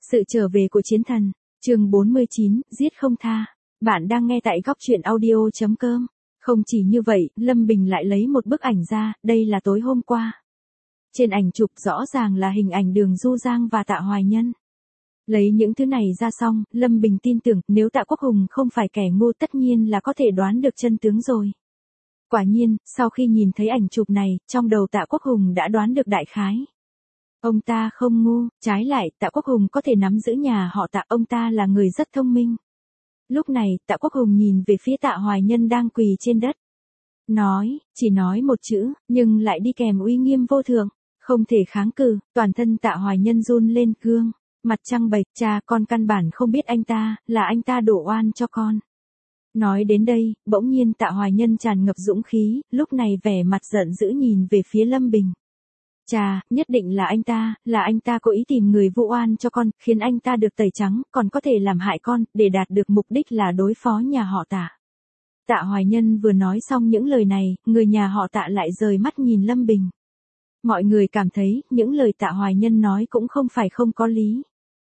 Sự trở về của chiến thần, chương 49, giết không tha. Bạn đang nghe tại góc truyện audio.com. Không chỉ như vậy, Lâm Bình lại lấy một bức ảnh ra, đây là tối hôm qua. Trên ảnh chụp rõ ràng là hình ảnh Đường Du Giang và Tạ Hoài Nhân. Lấy những thứ này ra xong, Lâm Bình tin tưởng nếu Tạ Quốc Hùng không phải kẻ ngu tất nhiên là có thể đoán được chân tướng rồi. Quả nhiên, sau khi nhìn thấy ảnh chụp này, trong đầu Tạ Quốc Hùng đã đoán được đại khái. Ông ta không ngu, trái lại, Tạ Quốc Hùng có thể nắm giữ nhà họ Tạ, ông ta là người rất thông minh. Lúc này, Tạ Quốc Hùng nhìn về phía Tạ Hoài Nhân đang quỳ trên đất. Chỉ nói một chữ, nhưng lại đi kèm uy nghiêm vô thượng, không thể kháng cự, toàn thân Tạ Hoài Nhân run lên gương, mặt trăng bệch, cha con căn bản không biết anh ta, là anh ta đổ oan cho con. Nói đến đây, bỗng nhiên Tạ Hoài Nhân tràn ngập dũng khí, lúc này vẻ mặt giận dữ nhìn về phía Lâm Bình. Chà, nhất định là anh ta cố ý tìm người vu oan cho con, khiến anh ta được tẩy trắng, còn có thể làm hại con, để đạt được mục đích là đối phó nhà họ Tạ. Tạ Hoài Nhân vừa nói xong những lời này, người nhà họ Tạ lại rời mắt nhìn Lâm Bình. Mọi người cảm thấy, những lời Tạ Hoài Nhân nói cũng không phải không có lý.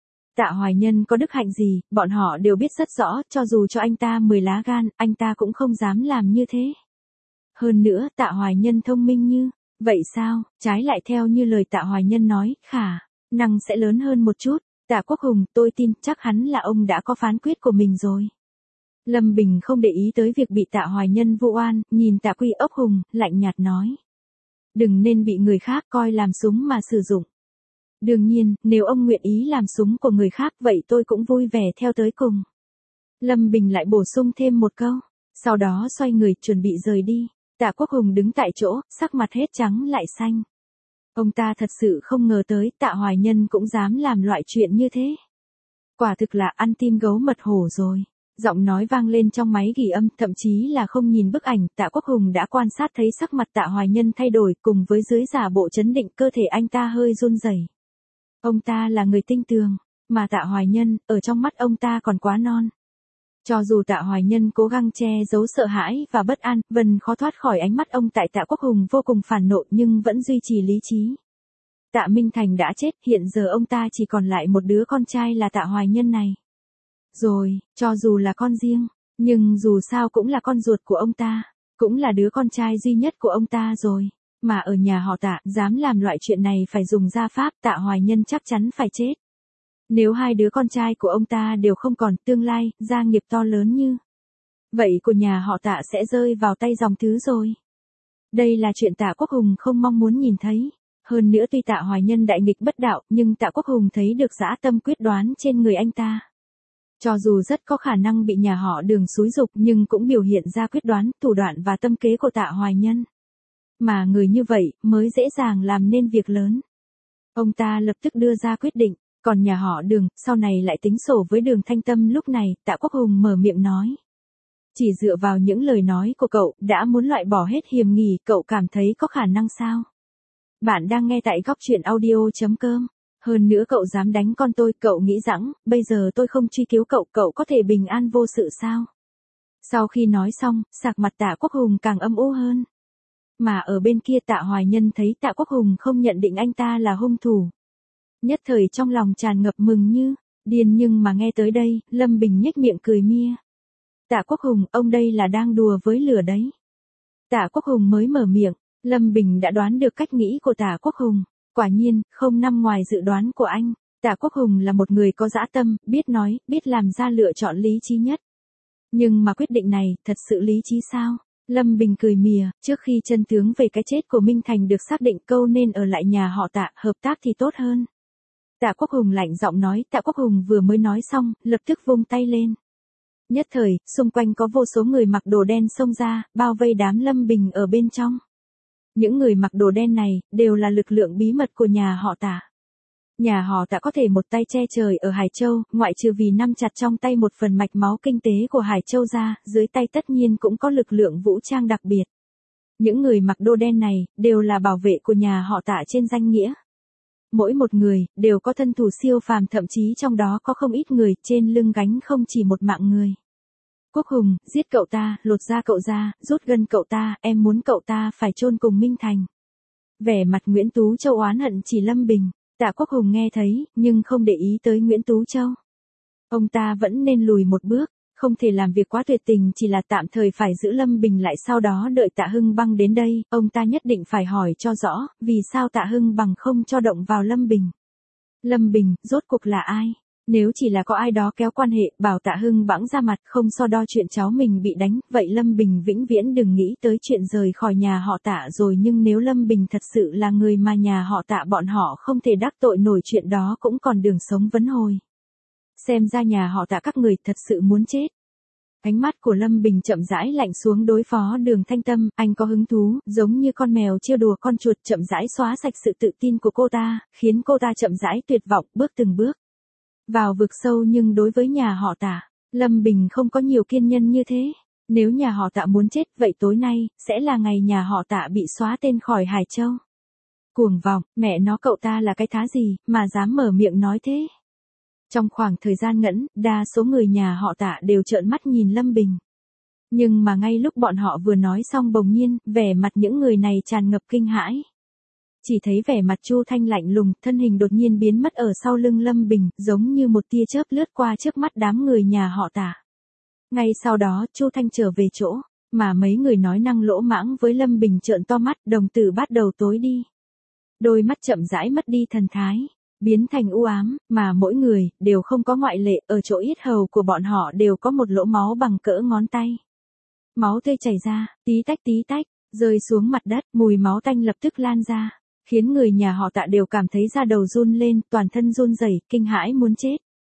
Tạ Hoài Nhân có đức hạnh gì, bọn họ đều biết rất rõ, cho dù cho anh ta 10 lá gan, anh ta cũng không dám làm như thế. Hơn nữa, Tạ Hoài Nhân thông minh như vậy sao, trái lại theo như lời Tạ Hoài Nhân nói, khả năng sẽ lớn hơn một chút. Tạ Quốc Hùng, tôi tin chắc hắn là ông đã có phán quyết của mình rồi. Lâm Bình không để ý tới việc bị Tạ Hoài Nhân vu oan, nhìn Tạ Quy Ốc Hùng, lạnh nhạt nói. Đừng nên bị người khác coi làm súng mà sử dụng. Đương nhiên, nếu ông nguyện ý làm súng của người khác vậy tôi cũng vui vẻ theo tới cùng. Lâm Bình lại bổ sung thêm một câu, sau đó xoay người chuẩn bị rời đi. Tạ Quốc Hùng đứng tại chỗ, sắc mặt hết trắng lại xanh. Ông ta thật sự không ngờ tới Tạ Hoài Nhân cũng dám làm loại chuyện như thế. Quả thực là ăn tim gấu mật hổ rồi. Giọng nói vang lên trong máy ghi âm, thậm chí là không nhìn bức ảnh, Tạ Quốc Hùng đã quan sát thấy sắc mặt Tạ Hoài Nhân thay đổi, cùng với dưới giả bộ trấn định, cơ thể anh ta hơi run rẩy. Ông ta là người tinh tường, mà Tạ Hoài Nhân, ở trong mắt ông ta còn quá non. Cho dù Tạ Hoài Nhân cố gắng che giấu sợ hãi và bất an, vẫn khó thoát khỏi ánh mắt ông. Tại Tạ Quốc Hùng vô cùng phản nộ nhưng vẫn duy trì lý trí. Tạ Minh Thành đã chết, hiện giờ ông ta chỉ còn lại một đứa con trai là Tạ Hoài Nhân này. Rồi, cho dù là con riêng, nhưng dù sao cũng là con ruột của ông ta, cũng là đứa con trai duy nhất của ông ta rồi. Mà ở nhà họ Tạ, dám làm loại chuyện này phải dùng gia pháp, Tạ Hoài Nhân chắc chắn phải chết. Nếu hai đứa con trai của ông ta đều không còn, tương lai, gia nghiệp to lớn như vậy của nhà họ Tạ sẽ rơi vào tay dòng thứ rồi. Đây là chuyện Tạ Quốc Hùng không mong muốn nhìn thấy. Hơn nữa tuy Tạ Hoài Nhân đại nghịch bất đạo, nhưng Tạ Quốc Hùng thấy được dã tâm quyết đoán trên người anh ta. Cho dù rất có khả năng bị nhà họ Đường xúi giục nhưng cũng biểu hiện ra quyết đoán, thủ đoạn và tâm kế của Tạ Hoài Nhân. Mà người như vậy mới dễ dàng làm nên việc lớn. Ông ta lập tức đưa ra quyết định. Còn nhà họ Đường, sau này lại tính sổ với Đường Thanh Tâm. Lúc này, Tạ Quốc Hùng mở miệng nói. Chỉ dựa vào những lời nói của cậu, đã muốn loại bỏ hết hiềm nghi, cậu cảm thấy có khả năng sao? Bạn đang nghe tại góc truyện audio.com. Hơn nữa cậu dám đánh con tôi, cậu nghĩ rằng, bây giờ tôi không truy cứu cậu, cậu có thể bình an vô sự sao? Sau khi nói xong, sạc mặt Tạ Quốc Hùng càng âm u hơn. Mà ở bên kia Tạ Hoài Nhân thấy Tạ Quốc Hùng không nhận định anh ta là hung thủ. Nhất thời trong lòng tràn ngập mừng như điên, nhưng mà nghe tới đây, Lâm Bình nhếch miệng cười mia. Tạ Quốc Hùng, ông đây là đang đùa với lửa đấy. Tạ Quốc Hùng mới mở miệng, Lâm Bình đã đoán được cách nghĩ của Tạ Quốc Hùng. Quả nhiên, không nằm ngoài dự đoán của anh. Tạ Quốc Hùng là một người có dã tâm, biết nói, biết làm ra lựa chọn lý trí nhất. Nhưng mà quyết định này, thật sự lý trí sao? Lâm Bình cười mỉa, trước khi chân tướng về cái chết của Minh Thành được xác định, câu nên ở lại nhà họ Tạ, hợp tác thì tốt hơn. Tạ Quốc Hùng lạnh giọng nói. Tạ Quốc Hùng vừa mới nói xong, lập tức vung tay lên. Nhất thời, xung quanh có vô số người mặc đồ đen xông ra, bao vây đám Lâm Bình ở bên trong. Những người mặc đồ đen này, đều là lực lượng bí mật của nhà họ Tạ. Nhà họ Tạ có thể một tay che trời ở Hải Châu, ngoại trừ vì nắm chặt trong tay một phần mạch máu kinh tế của Hải Châu ra, dưới tay tất nhiên cũng có lực lượng vũ trang đặc biệt. Những người mặc đồ đen này, đều là bảo vệ của nhà họ Tạ trên danh nghĩa. Mỗi một người, đều có thân thủ siêu phàm, thậm chí trong đó có không ít người, trên lưng gánh không chỉ một mạng người. Quốc Hùng, giết cậu ta, lột da cậu ra, rút gân cậu ta, em muốn cậu ta phải chôn cùng Minh Thành. Vẻ mặt Nguyễn Tú Châu oán hận chỉ Lâm Bình. Tạ Quốc Hùng nghe thấy, nhưng không để ý tới Nguyễn Tú Châu. Ông ta vẫn nên lùi một bước, không thể làm việc quá tuyệt tình, chỉ là tạm thời phải giữ Lâm Bình lại, sau đó đợi Tạ Hưng Băng đến đây, ông ta nhất định phải hỏi cho rõ, vì sao Tạ Hưng Băng không cho động vào Lâm Bình. Lâm Bình, rốt cuộc là ai? Nếu chỉ là có ai đó kéo quan hệ, bảo Tạ Hưng Băng ra mặt không so đo chuyện cháu mình bị đánh, vậy Lâm Bình vĩnh viễn đừng nghĩ tới chuyện rời khỏi nhà họ Tạ rồi, nhưng nếu Lâm Bình thật sự là người mà nhà họ Tạ bọn họ không thể đắc tội nổi, chuyện đó cũng còn đường sống vấn hồi. Xem ra nhà họ Tạ các người thật sự muốn chết. Ánh mắt của Lâm Bình chậm rãi lạnh xuống đối phó Đường Thanh Tâm, anh có hứng thú, giống như con mèo trêu đùa con chuột, chậm rãi xóa sạch sự tự tin của cô ta, khiến cô ta chậm rãi tuyệt vọng, bước từng bước vào vực sâu. Nhưng đối với nhà họ Tạ, Lâm Bình không có nhiều kiên nhẫn như thế. Nếu nhà họ Tạ muốn chết, vậy tối nay sẽ là ngày nhà họ Tạ bị xóa tên khỏi Hải Châu. Cuồng vọng, mẹ nó, cậu ta là cái thá gì mà dám mở miệng nói thế? Trong khoảng thời gian ngẫm, đa số người nhà họ Tạ đều trợn mắt nhìn Lâm Bình. Nhưng mà ngay lúc bọn họ vừa nói xong, bỗng nhiên, vẻ mặt những người này tràn ngập kinh hãi. Chỉ thấy vẻ mặt Chu Thanh lạnh lùng, thân hình đột nhiên biến mất ở sau lưng Lâm Bình, giống như một tia chớp lướt qua trước mắt đám người nhà họ Tạ. Ngay sau đó, Chu Thanh trở về chỗ, mà mấy người nói năng lỗ mãng với Lâm Bình trợn to mắt, đồng tử bắt đầu tối đi. Đôi mắt chậm rãi mất đi thần thái, biến thành u ám, mà mỗi người đều không có ngoại lệ, ở chỗ yết hầu của bọn họ đều có một lỗ máu bằng cỡ ngón tay. Máu tươi chảy ra, tí tách, rơi xuống mặt đất, mùi máu tanh lập tức lan ra, khiến người nhà họ Tạ đều cảm thấy da đầu run lên, toàn thân run rẩy, kinh hãi muốn chết.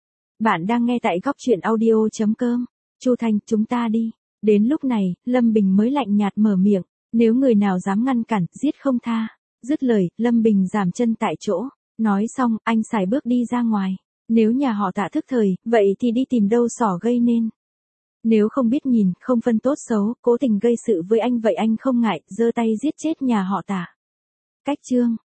Bạn đang nghe tại Góc Truyện Audio.com. Chu Thanh, chúng ta đi. Đến lúc này, Lâm Bình mới lạnh nhạt mở miệng, nếu người nào dám ngăn cản, giết không tha. Dứt lời, Lâm Bình giảm chân tại chỗ. Nói xong, anh xài bước đi ra ngoài. Nếu nhà họ Tạ thức thời, vậy thì đi tìm đâu xỏ gây nên. Nếu không biết nhìn, không phân tốt xấu, cố tình gây sự với anh, vậy anh không ngại giơ tay giết chết nhà họ Tạ. Cách chương